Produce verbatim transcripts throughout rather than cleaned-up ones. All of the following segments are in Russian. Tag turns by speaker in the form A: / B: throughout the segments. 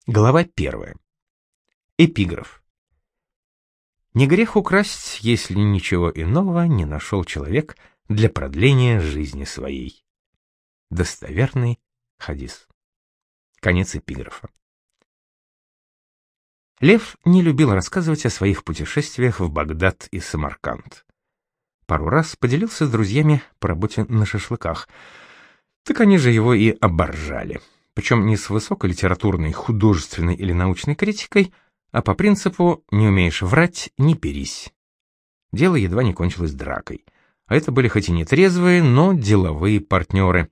A: Глава первая. Эпиграф. Не грех украсть, если ничего иного не нашел человек для продления жизни своей. Достоверный хадис. Конец эпиграфа. Лев не любил рассказывать о своих путешествиях в Багдад и Самарканд. Пару раз поделился с друзьями по работе на шашлыках. Так они же его и оборжали. Причем не с высокой литературной, художественной или научной критикой, а по принципу «не умеешь врать, не перись». Дело едва не кончилось дракой. А это были хоть и не трезвые, но деловые партнеры.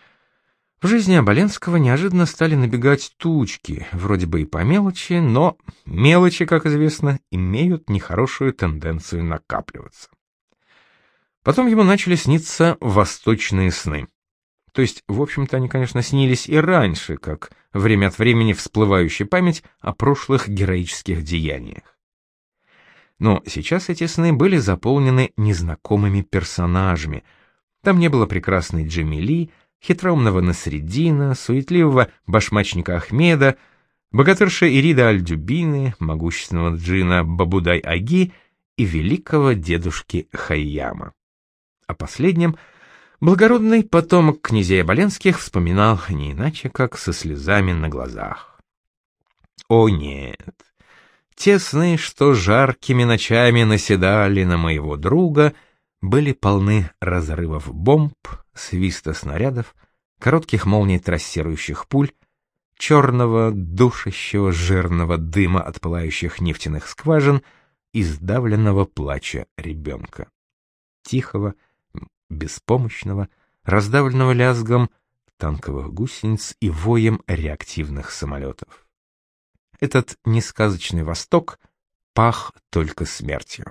A: В жизни Оболенского неожиданно стали набегать тучки, вроде бы и по мелочи, но мелочи, как известно, имеют нехорошую тенденцию накапливаться. Потом ему начали сниться восточные сны. То есть, в общем-то, они, конечно, снились и раньше, как время от времени всплывающая память о прошлых героических деяниях. Но сейчас эти сны были заполнены незнакомыми персонажами. Там не было прекрасной Джамили, хитроумного Насреддина, суетливого башмачника Ахмеда, богатырши Ирида Аль-Дюбины, могущественного джина Бабудай-Аги и великого дедушки Хайяма. О последнем благородный потомок князей Оболенских вспоминал не иначе, как со слезами на глазах. О нет, те сны, что жаркими ночами наседали на моего друга, были полны разрывов бомб, свиста снарядов, коротких молний трассирующих пуль, черного, душащего, жирного дыма от пылающих нефтяных скважин и сдавленного плача ребенка. Тихого, беспомощного, раздавленного лязгом танковых гусениц и воем реактивных самолетов. Этот несказочный Восток пах только смертью.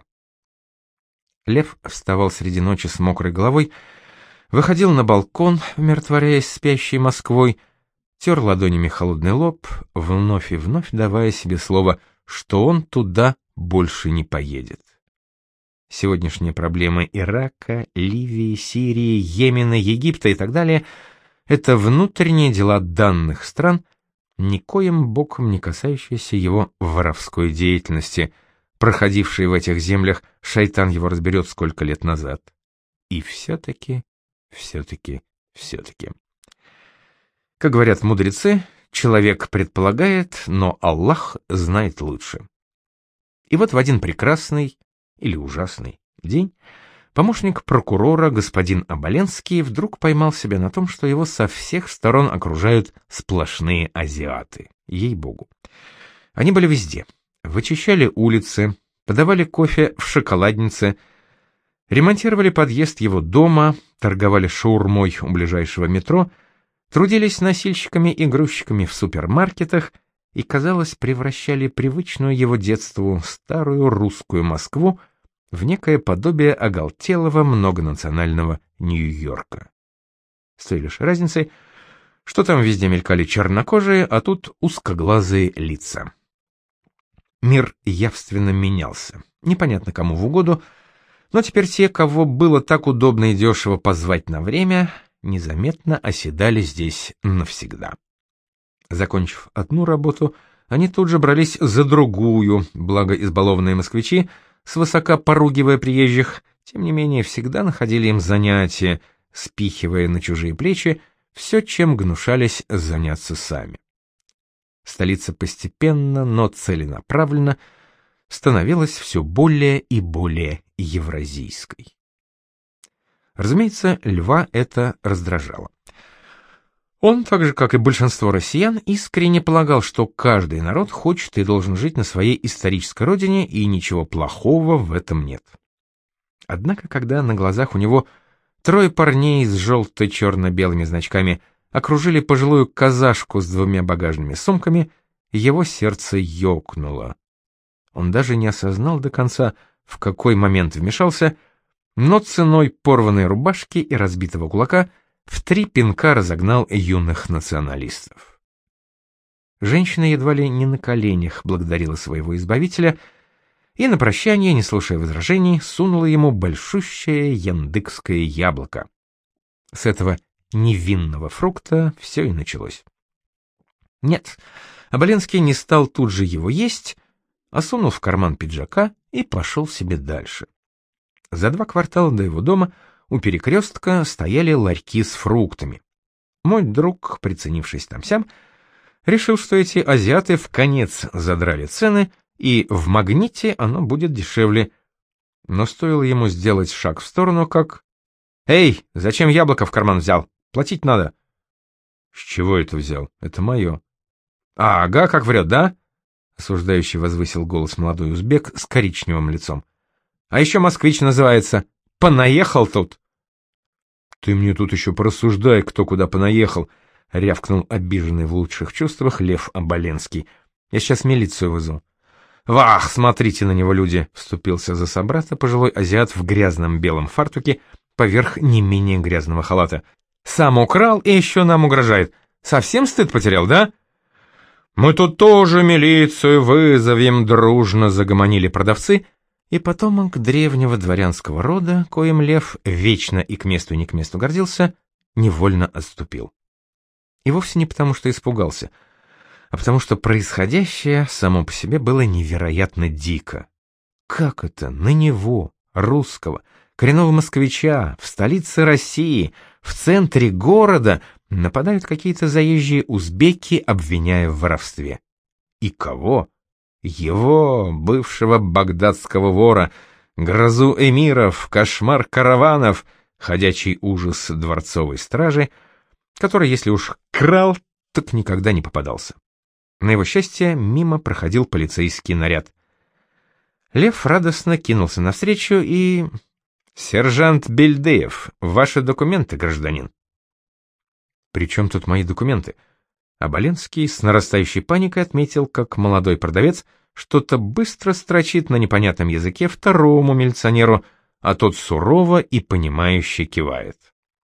A: Лев вставал среди ночи с мокрой головой, выходил на балкон, умиротворяясь спящей Москвой, тер ладонями холодный лоб, вновь и вновь давая себе слово, что он туда больше не поедет. Сегодняшние проблемы Ирака, Ливии, Сирии, Йемена, Египта и так далее — это внутренние дела данных стран, никоим боком не касающиеся его воровской деятельности, проходившей в этих землях, шайтан его разберет сколько лет назад. И все-таки, все-таки, все-таки. Как говорят мудрецы, человек предполагает, но Аллах знает лучше. И вот в один прекрасный или ужасный день помощник прокурора господин Оболенский вдруг поймал себя на том, что его со всех сторон окружают сплошные азиаты. Ей-богу. Они были везде. Вычищали улицы, подавали кофе в шоколаднице, ремонтировали подъезд его дома, торговали шаурмой у ближайшего метро, трудились носильщиками и грузчиками в супермаркетах и, казалось, превращали привычную его детству старую русскую Москву в некое подобие оголтелого многонационального Нью-Йорка. С той лишь разницей, что там везде мелькали чернокожие, а тут узкоглазые лица. Мир явственно менялся, непонятно кому в угоду, но теперь те, кого было так удобно и дешево позвать на время, незаметно оседали здесь навсегда. Закончив одну работу, они тут же брались за другую, благо избалованные москвичи, свысока поругивая приезжих, тем не менее всегда находили им занятия, спихивая на чужие плечи все, чем гнушались заняться сами. Столица постепенно, но целенаправленно становилась все более и более евразийской. Разумеется, Льва это раздражало. Он, так же как и большинство россиян, искренне полагал, что каждый народ хочет и должен жить на своей исторической родине, и ничего плохого в этом нет. Однако, когда на глазах у него трое парней с желто-черно-белыми значками окружили пожилую казашку с двумя багажными сумками, его сердце ёкнуло. Он даже не осознал до конца, в какой момент вмешался, но ценой порванной рубашки и разбитого кулака в три пинка разогнал юных националистов. Женщина едва ли не на коленях благодарила своего избавителя и на прощание, не слушая возражений, сунула ему большущее яндыкское яблоко. С этого невинного фрукта все и началось. Нет, Оболенский не стал тут же его есть, а сунул в карман пиджака и пошел себе дальше. За два квартала до его дома у перекрестка стояли ларьки с фруктами. Мой друг, приценившись там-сям, решил, что эти азиаты вконец задрали цены, и в «Магните» оно будет дешевле. Но стоило ему сделать шаг в сторону, как... «Эй, зачем яблоко в карман взял? Платить надо». «С чего это взял? Это мое». «А, ага, как врет, да?» — осуждающий возвысил голос молодой узбек с коричневым лицом. «А еще москвич называется. Понаехал тут». «Ты мне тут еще порассуждай, кто куда понаехал», — рявкнул обиженный в лучших чувствах Лев Оболенский. «Я сейчас милицию вызову». «Вах, смотрите на него, люди!» — вступился за собрата пожилой азиат в грязном белом фартуке поверх не менее грязного халата. «Сам украл и еще нам угрожает. Совсем стыд потерял, да?» «Мы тут тоже милицию вызовем», — дружно загомонили продавцы, и потомок древнего дворянского рода, коим Лев вечно и к месту и не к месту гордился, невольно отступил. И вовсе не потому, что испугался, а потому что происходящее само по себе было невероятно дико. Как это на него, русского, коренного москвича, в столице России, в центре города нападают какие-то заезжие узбеки, обвиняя в воровстве? И кого? Его, бывшего багдадского вора, грозу эмиров, кошмар караванов, ходячий ужас дворцовой стражи, который, если уж крал, так никогда не попадался. На его счастье, мимо проходил полицейский наряд. Лев радостно кинулся навстречу и... «Сержант Бельдеев, ваши документы, гражданин». «При чем тут мои документы?» Оболенский с нарастающей паникой отметил, как молодой продавец что-то быстро строчит на непонятном языке второму милиционеру, а тот сурово и понимающе кивает.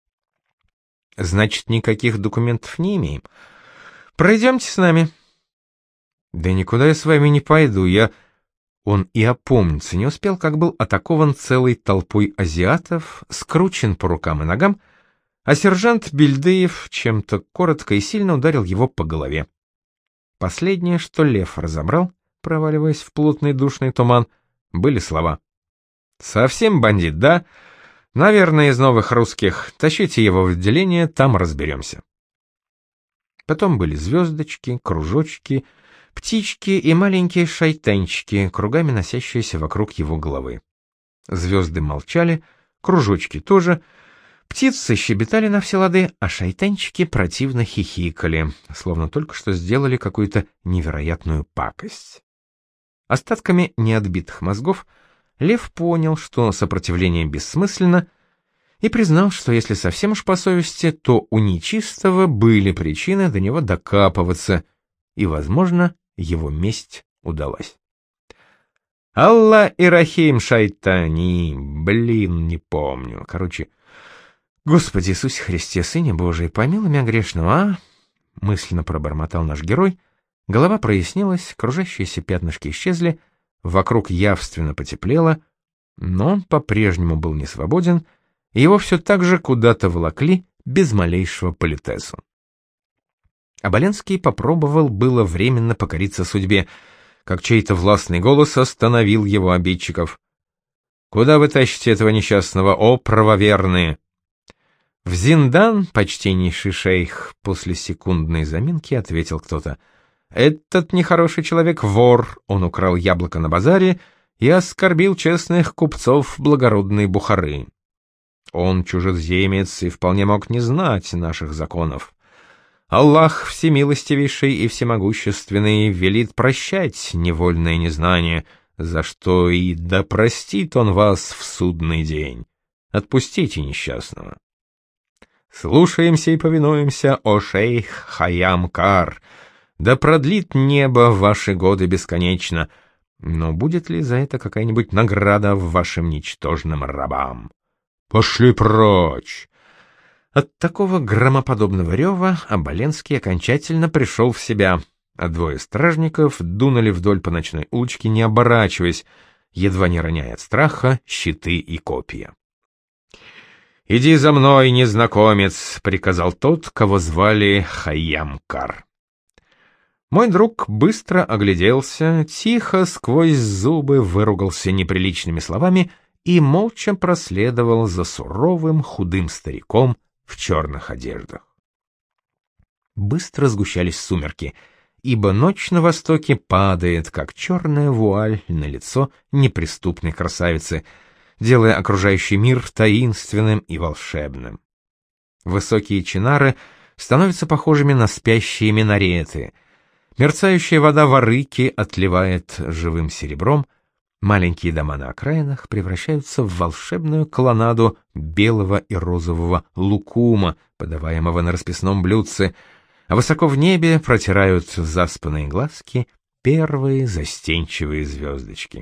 A: «Значит, никаких документов не имеем. Пройдемте с нами». «Да никуда я с вами не пойду, я...» Он и опомниться не успел, как был атакован целой толпой азиатов, скручен по рукам и ногам, а сержант Бельдеев чем-то коротко и сильно ударил его по голове. Последнее, что Лев разобрал, проваливаясь в плотный душный туман, были слова. «Совсем бандит, да? Наверное, из новых русских. Тащите его в отделение, там разберемся». Потом были звездочки, кружочки, птички и маленькие шайтанчики, кругами носящиеся вокруг его головы. Звезды молчали, кружочки тоже, птицы щебетали на все лады, а шайтанчики противно хихикали, словно только что сделали какую-то невероятную пакость. Остатками неотбитых мозгов Лев понял, что сопротивление бессмысленно, и признал, что если совсем уж по совести, то у нечистого были причины до него докапываться, и, возможно, его месть удалась. Алла и Рахим Шайтани, блин, не помню. Короче, Господи Иисусе Христе, Сыне Божий, помилуй меня грешного, а? Мысленно пробормотал наш герой, голова прояснилась, кружащиеся пятнышки исчезли, вокруг явственно потеплело, но он по-прежнему был не свободен, и его все так же куда-то волокли без малейшего политесу. Оболенский попробовал было временно покориться судьбе, как чей-то властный голос остановил его обидчиков. «Куда вы тащите этого несчастного, о правоверные?» «В Зиндан, почтеннейший шейх», — после секундной заминки ответил кто-то. «Этот нехороший человек — вор, он украл яблоко на базаре и оскорбил честных купцов благородной Бухары. Он чужеземец и вполне мог не знать наших законов. Аллах всемилостивейший и всемогущественный велит прощать невольное незнание, за что и да простит он вас в судный день. Отпустите несчастного». «Слушаемся и повинуемся, о шейх Хайям-Кар, да продлит небо ваши годы бесконечно, но будет ли за это какая-нибудь награда вашим ничтожным рабам? Пошли прочь!» От такого громоподобного рева Оболенский окончательно пришел в себя, а двое стражников дунули вдоль по ночной улочке, не оборачиваясь, едва не роняя от страха щиты и копья. «Иди за мной, незнакомец», — приказал тот, кого звали Хайям-Кар. Мой друг быстро огляделся, тихо сквозь зубы выругался неприличными словами и молча проследовал за суровым худым стариком в черных одеждах. Быстро сгущались сумерки, ибо ночь на востоке падает, как черная вуаль на лицо неприступной красавицы, делая окружающий мир таинственным и волшебным. Высокие чинары становятся похожими на спящие минареты, мерцающая вода Ворыки отливает живым серебром, маленькие дома на окраинах превращаются в волшебную колоннаду белого и розового лукума, подаваемого на расписном блюдце, а высоко в небе протирают заспанные глазки первые застенчивые звездочки.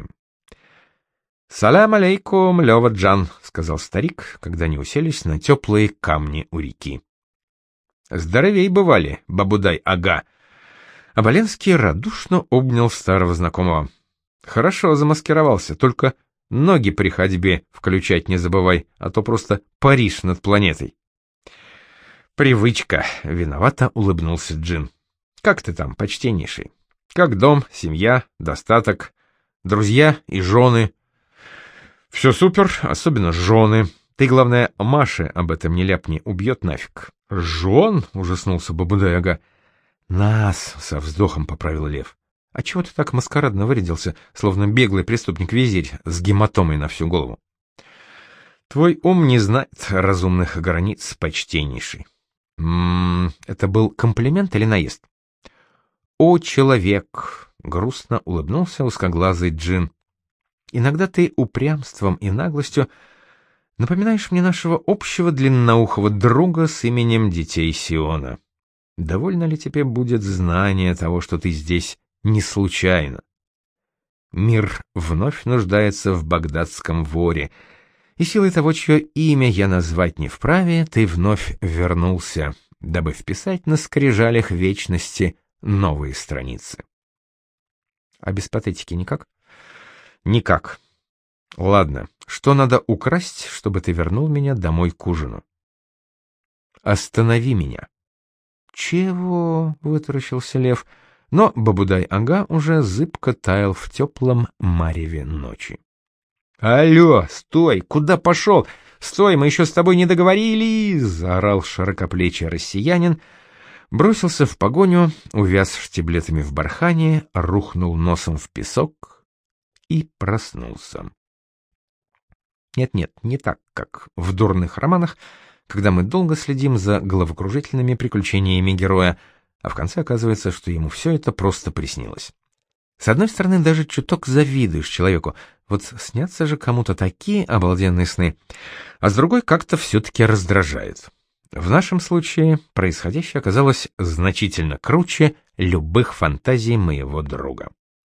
A: «Салям алейкум, Лёва-джан», — сказал старик, когда они уселись на теплые камни у реки. «Здоровей бывали, Бабудай-ага». Оболенский радушно обнял старого знакомого. «Хорошо замаскировался, только ноги при ходьбе включать не забывай, а то просто паришь над планетой». «Привычка», — виновато улыбнулся Джин. «Как ты там, почтеннейший? Как дом, семья, достаток, друзья и жены?» «Все супер, особенно жены. Ты, главное, Маше об этом не ляпни, убьет нафиг». «Жен?» — ужаснулся Бабудай-ага. «Нас», — со вздохом поправил Лев. «А чего ты так маскарадно вырядился, словно беглый преступник-визирь с гематомой на всю голову?» «Твой ум не знает разумных границ, почтеннейший». «М-м, это был комплимент или наезд?» «О, человек!» — грустно улыбнулся узкоглазый Джин. «Иногда ты упрямством и наглостью напоминаешь мне нашего общего длинноухого друга с именем Детей Сиона. Довольно ли тебе будет знание того, что ты здесь не случайно? Мир вновь нуждается в багдадском воре, и силой того, чье имя я назвать не вправе, ты вновь вернулся, дабы вписать на скрижалях вечности новые страницы». «А без патетики никак?» «Никак. Ладно, что надо украсть, чтобы ты вернул меня домой к ужину?» «Останови меня». «Чего?» — вытаращился Лев, но Бабудай-ага уже зыбко таял в теплом мареве ночи. «Алло, стой! Куда пошел? Стой, мы еще с тобой не договорились!» — заорал широкоплечий россиянин, бросился в погоню, увяз штиблетами в бархане, рухнул носом в песок и проснулся. Нет-нет, не так, как в дурных романах, когда мы долго следим за головокружительными приключениями героя, а в конце оказывается, что ему все это просто приснилось. С одной стороны, даже чуток завидуешь человеку, вот снятся же кому-то такие обалденные сны, а с другой как-то все-таки раздражает. В нашем случае происходящее оказалось значительно круче любых фантазий моего друга.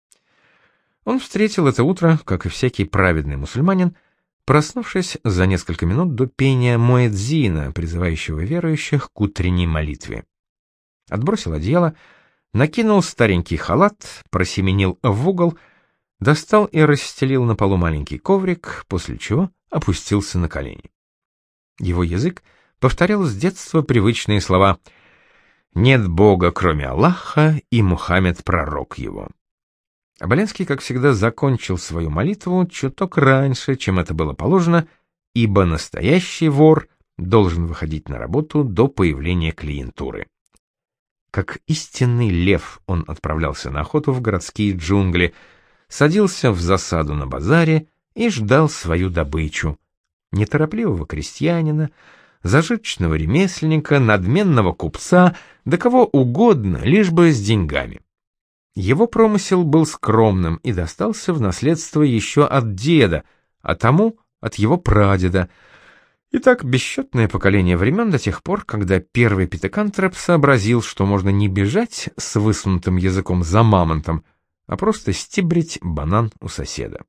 A: Он встретил это утро, как и всякий праведный мусульманин, проснувшись за несколько минут до пения муэдзина, призывающего верующих к утренней молитве. Отбросил одеяло, накинул старенький халат, просеменил в угол, достал и расстелил на полу маленький коврик, после чего опустился на колени. Его язык повторял с детства привычные слова «Нет Бога, кроме Аллаха, и Мухаммед пророк его». Оболенский, как всегда, закончил свою молитву чуток раньше, чем это было положено, ибо настоящий вор должен выходить на работу до появления клиентуры. Как истинный лев он отправлялся на охоту в городские джунгли, садился в засаду на базаре и ждал свою добычу — неторопливого крестьянина, зажиточного ремесленника, надменного купца, да кого угодно, лишь бы с деньгами. Его промысел был скромным и достался в наследство еще от деда, а тому — от его прадеда. И так бесчетное поколение времен до тех пор, когда первый питекантроп сообразил, что можно не бежать с высунутым языком за мамонтом, а просто стибрить банан у соседа.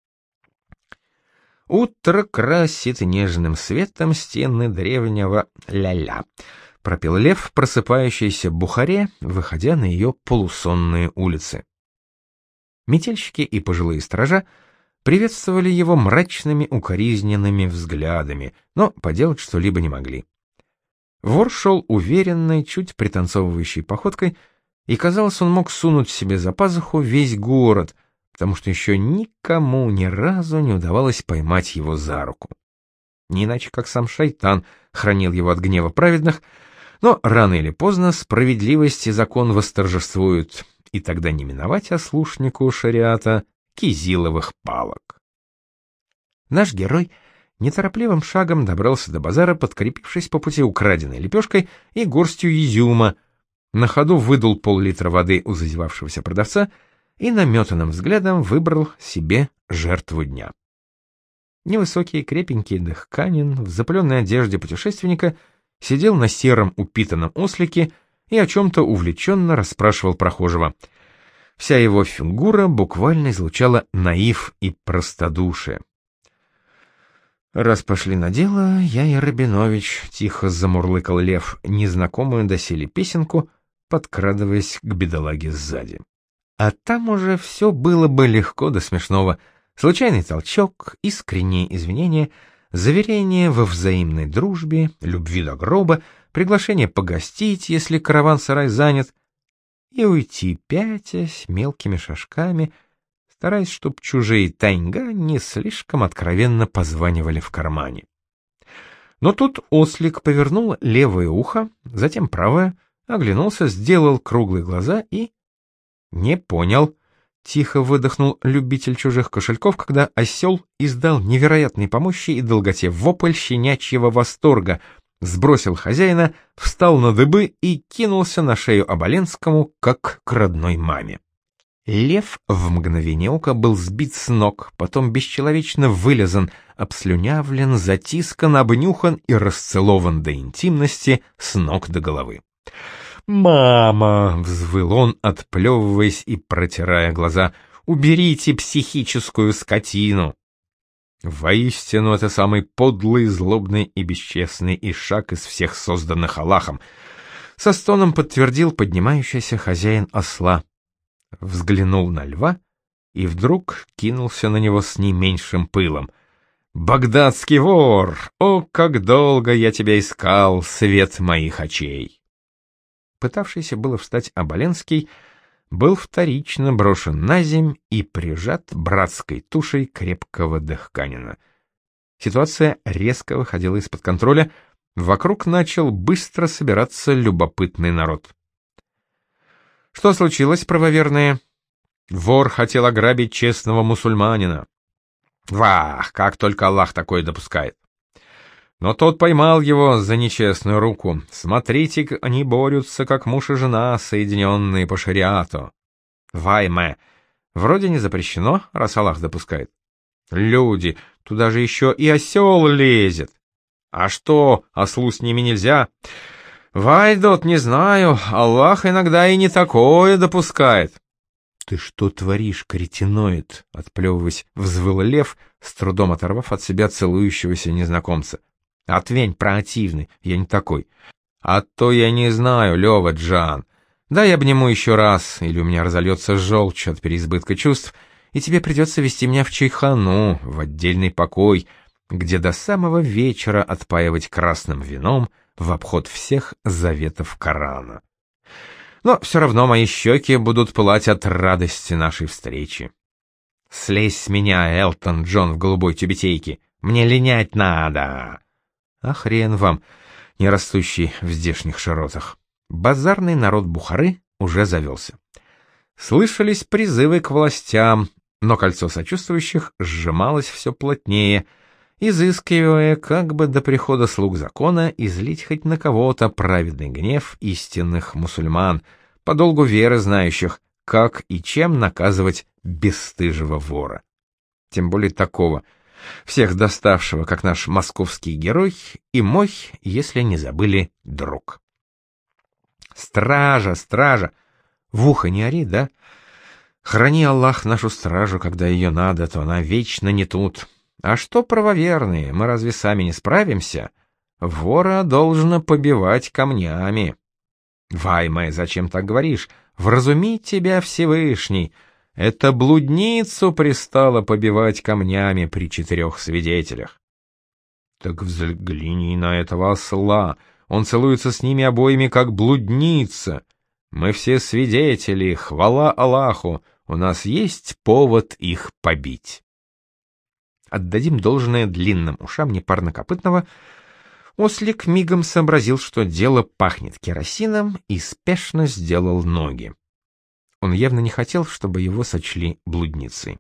A: «Утро красит нежным светом стены древнего ля-ля», — пропел лев, просыпающийся в Бухаре, выходя на ее полусонные улицы. Метельщики и пожилые сторожа приветствовали его мрачными укоризненными взглядами, но поделать что-либо не могли. Вор шел уверенной, чуть пританцовывающей походкой, и, казалось, он мог сунуть себе за пазуху весь город, потому что еще никому ни разу не удавалось поймать его за руку. Не иначе, как сам шайтан хранил его от гнева праведных, но рано или поздно справедливость и закон восторжествуют, и тогда не миновать ослушнику шариата кизиловых палок. Наш герой неторопливым шагом добрался до базара, подкрепившись по пути украденной лепешкой и горстью изюма, на ходу выдул пол-литра воды у зазевавшегося продавца и наметанным взглядом выбрал себе жертву дня. Невысокий крепенький дыхканин в запыленной одежде путешественника сидел на сером упитанном ослике и о чем-то увлеченно расспрашивал прохожего. Вся его фигура буквально излучала наив и простодушие. «Раз пошли на дело, я и Рабинович», — тихо замурлыкал Лев, незнакомую доселе песенку, подкрадываясь к бедолаге сзади. А там уже все было бы легко до смешного. Случайный толчок, искренние извинения, заверение во взаимной дружбе, любви до гроба, приглашение погостить, если караван-сарай занят, и уйти пятясь мелкими шажками, стараясь, чтоб чужие тайнга не слишком откровенно позванивали в кармане. Но тут ослик повернул левое ухо, затем правое, оглянулся, сделал круглые глаза и... «Не понял», — тихо выдохнул любитель чужих кошельков, когда осел издал невероятной по мощи и долготе вопль щенячьего восторга, сбросил хозяина, встал на дыбы и кинулся на шею Оболенскому, как к родной маме. Лев в мгновение ока был сбит с ног, потом бесчеловечно вылезан, обслюнявлен, затискан, обнюхан и расцелован до интимности с ног до головы. «Мама!» — взвыл он, отплевываясь и протирая глаза. «Уберите психическую скотину!» Воистину, это самый подлый, злобный и бесчестный ишак из всех созданных Аллахом. Со стоном подтвердил поднимающийся хозяин осла. Взглянул на льва и вдруг кинулся на него с не меньшим пылом. «Багдадский вор! О, как долго я тебя искал, свет моих очей!» Пытавшийся было встать Оболенский был вторично брошен на земь и прижат братской тушей крепкого дыхканина. Ситуация резко выходила из-под контроля, вокруг начал быстро собираться любопытный народ. «Что случилось, правоверные?» «Вор хотел ограбить честного мусульманина». «Вах, как только Аллах такое допускает!» Но тот поймал его за нечестную руку. Смотрите, они борются, как муж и жена, соединенные по шариату. Вайме, вроде не запрещено, раз Аллах допускает. Люди, туда же еще и осел лезет. А что, ослу с ними нельзя? Вайдот, не знаю, Аллах иногда и не такое допускает. Ты что творишь, кретиноид? Отплевываясь, взвыл Лев, с трудом оторвав от себя целующегося незнакомца. Отвень, противный, я не такой. А то я не знаю, Лёва Джан. Дай обниму еще раз, или у меня разольется желчь от переизбытка чувств, и тебе придется вести меня в чайхану, в отдельный покой, где до самого вечера отпаивать красным вином в обход всех заветов Корана. Но все равно мои щеки будут пылать от радости нашей встречи. Слезь с меня, Элтон Джон в голубой тюбетейке, мне линять надо. А хрен вам, не растущий в здешних широтах. Базарный народ Бухары уже завелся. Слышались призывы к властям, но кольцо сочувствующих сжималось все плотнее, изыскивая, как бы до прихода слуг закона, излить хоть на кого-то праведный гнев истинных мусульман, по долгу веры знающих, как и чем наказывать бесстыжего вора. Тем более такого, всех доставшего, как наш московский герой, и мой, если не забыли, друг. Стража, стража! В ухо не ори, да? Храни Аллах нашу стражу, когда ее надо, то она вечно не тут. А что правоверные, мы разве сами не справимся? Вора должно побивать камнями. Вайме, зачем так говоришь? Вразуми тебя Всевышний. Это блудницу пристало побивать камнями при четырех свидетелях. Так взгляни на этого осла. Он целуется с ними обоими, как блудница. Мы все свидетели, хвала Аллаху, у нас есть повод их побить. Отдадим должное длинным ушам непарнокопытного. Ослик мигом сообразил, что дело пахнет керосином, и спешно сделал ноги. Он явно не хотел, чтобы его сочли блудницей.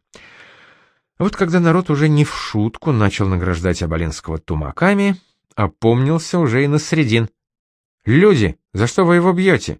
A: Вот когда народ уже не в шутку начал награждать Оболенского тумаками, опомнился уже и Насредин. «Люди, за что вы его бьете?»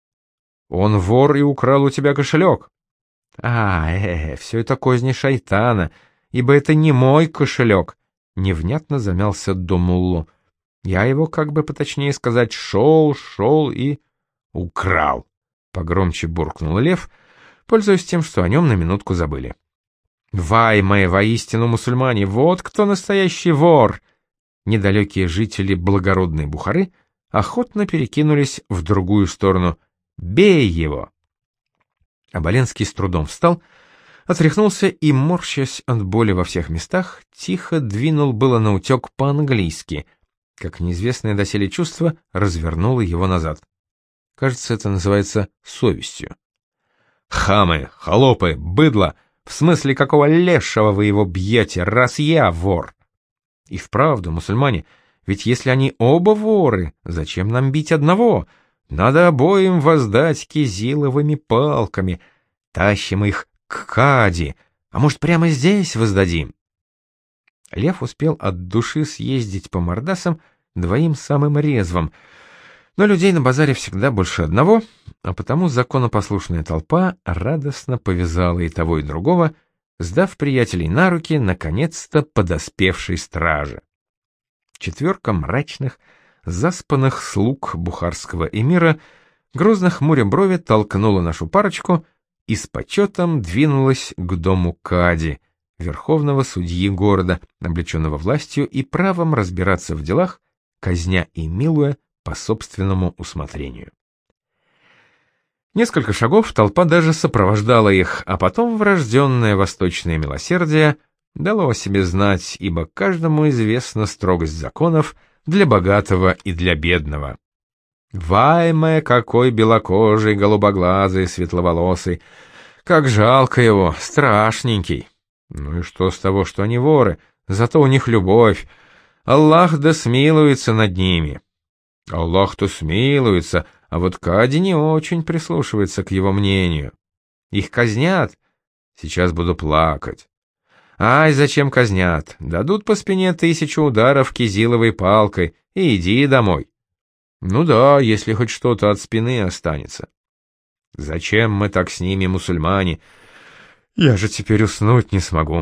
A: «Он вор и украл у тебя кошелек». «А, э, все это козни шайтана, ибо это не мой кошелек», — невнятно замялся Домулло. «Я его, как бы поточнее сказать, шел, шел и украл», — погромче буркнул Лев, пользуясь тем, что о нем на минутку забыли. «Вай, мои воистину мусульмане, вот кто настоящий вор!» Недалекие жители благородной Бухары охотно перекинулись в другую сторону. «Бей его!» Оболенский с трудом встал, отряхнулся и, морщась от боли во всех местах, тихо двинул было наутек по-английски, как неизвестное доселе чувство развернуло его назад. Кажется, это называется совестью. «Хамы, холопы, быдло! В смысле, какого лешего вы его бьете, раз я вор?» И вправду, мусульмане, ведь если они оба воры, зачем нам бить одного? Надо обоим воздать кизиловыми палками. Тащим их к Кади, а может, прямо здесь воздадим? Лев успел от души съездить по мордасам двоим самым резвым, но людей на базаре всегда больше одного, а потому законопослушная толпа радостно повязала и того, и другого, сдав приятелей на руки наконец-то подоспевшей страже. Четверка мрачных, заспанных слуг бухарского эмира, грозно хмуря брови, толкнула нашу парочку и с почетом двинулась к дому Кади, верховного судьи города, облеченного властью и правом разбираться в делах, казня и милуя по собственному усмотрению. Несколько шагов толпа даже сопровождала их, а потом врожденное восточное милосердие дало о себе знать, ибо каждому известна строгость законов для богатого и для бедного. Вайме, какой белокожий, голубоглазый, светловолосый! Как жалко его, страшненький! Ну и что с того, что они воры? Зато у них любовь. Аллах да смилуется над ними. Аллах-то смилуется, а вот Кади не очень прислушивается к его мнению. Их казнят? Сейчас буду плакать. Ай, зачем казнят? Дадут по спине тысячу ударов кизиловой палкой и иди домой. Ну да, если хоть что-то от спины останется. Зачем мы так с ними, мусульмане? Я же теперь уснуть не смогу.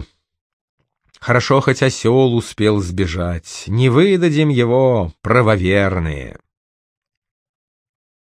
A: Хорошо, хоть осел успел сбежать. Не выдадим его, правоверные.